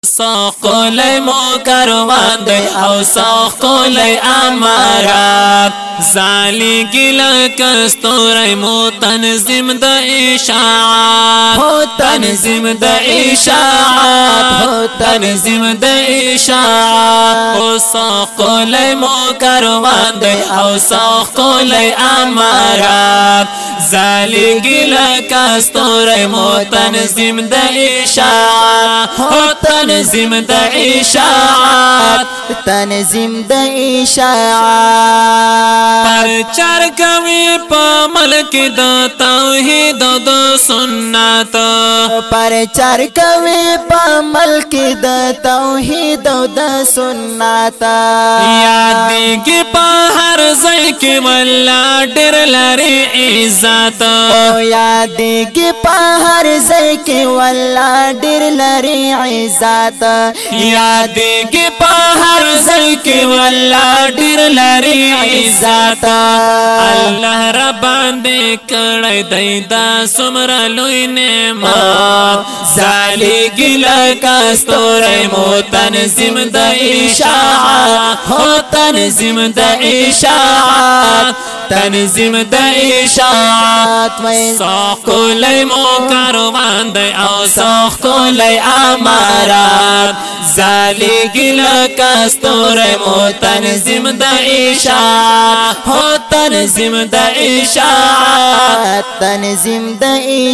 ساقل مو کروان دی او ساقل امارات زالی گلا کستور مو تنظیم دا اشاعات ہو تنظیم دا اشاعات ہو تنظیم دا اشاعات او ساقل مو کروان دی او ساقل امارات زالی گلا کستور مو تنظیم دا اشاعات ہو تنظیم دا اشاعات تنظیم د اشاعات پرچار کوي په ملک د توحید او د سنت پرچار کوي په ملک د توحید او د سنت یاد کی په هر ځای کې والله ډېر لري عزت یاد کی په هر ځای کې والله ډېر لري عزت یاد کی په هر ځای کې والله ډېر لري عزت الله رب باندې کړی دی دا څومره لوی نعمت زالی ګیله کستوری مو تنظیم د اشاعات هو تنظیم د اشاعات تنظیم د اشاعت ساقلی مو کاروان دی او ساقلی امارات زالی گلا کستوری مو تنظیم د اشاعت ہو تنظیم د اشاعت تنظیم د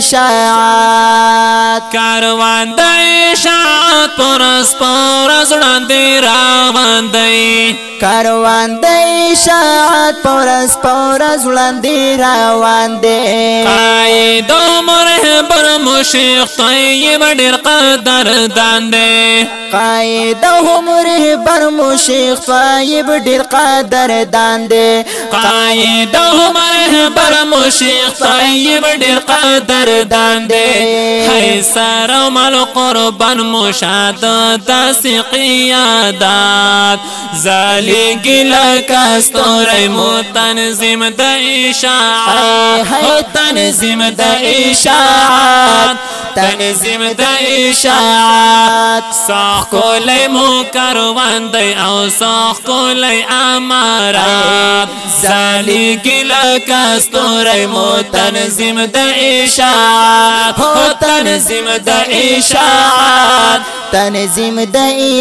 اشاعت کاروان د اشاعت پرس پرس وړاندې روان دی کاروان د اشاعت پرس پرس وړاندې روان دی قائد مرهبر مشیخ طیب ډېر قدردان دی قائد مرهبر مشیخ طیب ډېر قدردان دی قائد مرهبر مشیخ طیب ډېر قدردان دی خیسر مل قربان مشاد داسې قیادات زالی گلا کستوری مو تنظیم د اشاعت ہو تنظیم د اشاعت تنظیم د اشاعت ساقلی مو کاروان دی او ساقلی امارات زالی گلا کستوری مو تنظیم د اشاعت ہو تنظیم د اشاعت تنظیم د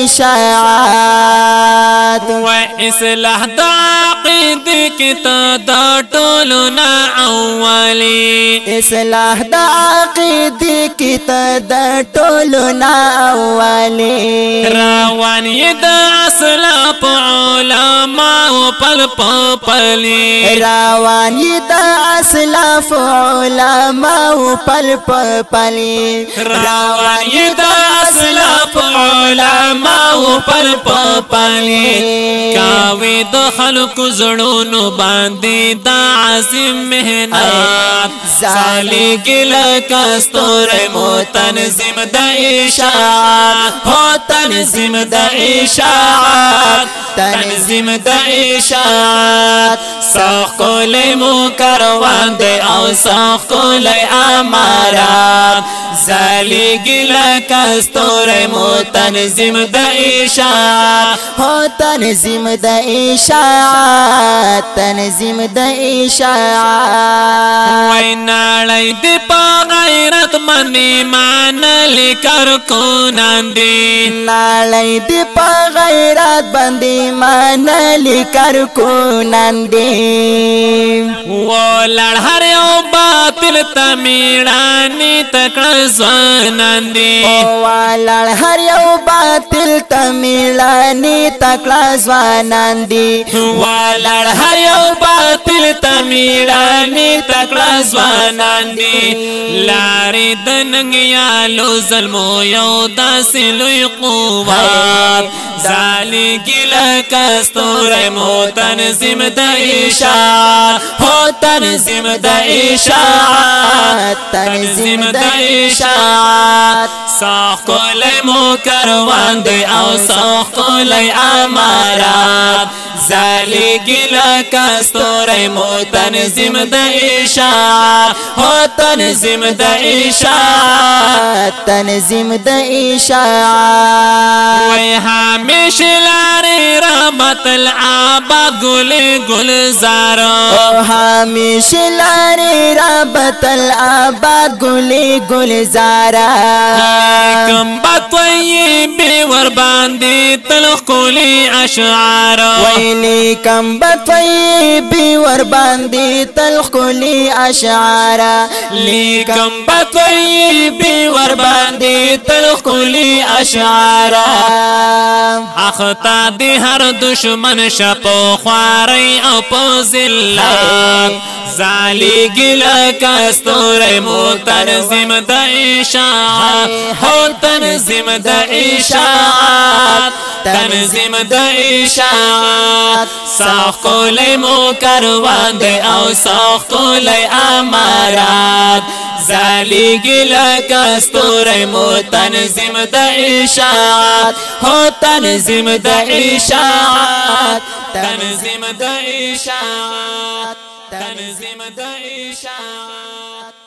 اشاعت و اصلاح د عقیدې کې ته د ټولو نه اولی اصلاح د عقیدې کې ته د ټولو نه اولی روان یې د اسلاف علماء پل پلی روان یې د اسلاف علماء پل پلی روان یې د اسلاف علماء پل پلی کاوی د خلق زړونو باندې د عظیم مهنت زالی گلا کستوری مو تنظیم د اشاعت ہو تنظیم د اشاعت تنظیم د اشاعت ساقلی مو کاروان دی او ساقلی امارات زالی گلا کستوری مو تنظیم د اشاعت ہو تنظیم د اشاعت تنظیم د اشاعت وی ناڑی دی پا غیرت منی مانلی کارکنان دی ناڑی دی پا غیرت بندی مانلی کارکنان دی وولړ هر یو باطل ته میړانې تکړه ځوانان دي وولړ هر یو باطل ته میړانې تکړه ځوانان دي وولړ هر یو باطل ته میړانې تکړه ځوانان دي لارې د ننګیالو ظلمو یو داسې لوی قوت زالی ګیله کستوری مو تنظیم د اشاعت ہو تنظیم د اشاعت تنظیم د اشاعت ساقلی مو کاروان دی او ساقلی امارات زالی گلا کستوری مو تنظیم د اشاعت ہو تنظیم د اشاعت اشاعت تنظیم د اشاعت وی همیش لاری رحمت العباد گل گلزار ہمیش لاری ربط العباد گلی گلزارا لیکن بطوی بی ور باندی تلخ کولی اشعار ویلی کم بطوی بیور باندی تلخ کلی اشعارا لیکن بطوی بی ور باندی تلخ کولی اشعار اختا دی ہر دشمن شپو خواری او پو زلات زالی گلا کستور مو تنظیم دا اشاعت ہو تنظیم دا اشاعت تنظیم دا اشاعت ساخ کولی مو کروان دے او ساخ کولی امارات زالی گلا کستور مو تنظیم دا اشاعت ہو تنظیم دا اشاعت تنظیم دا اشاعت تنظیم دا اشاعت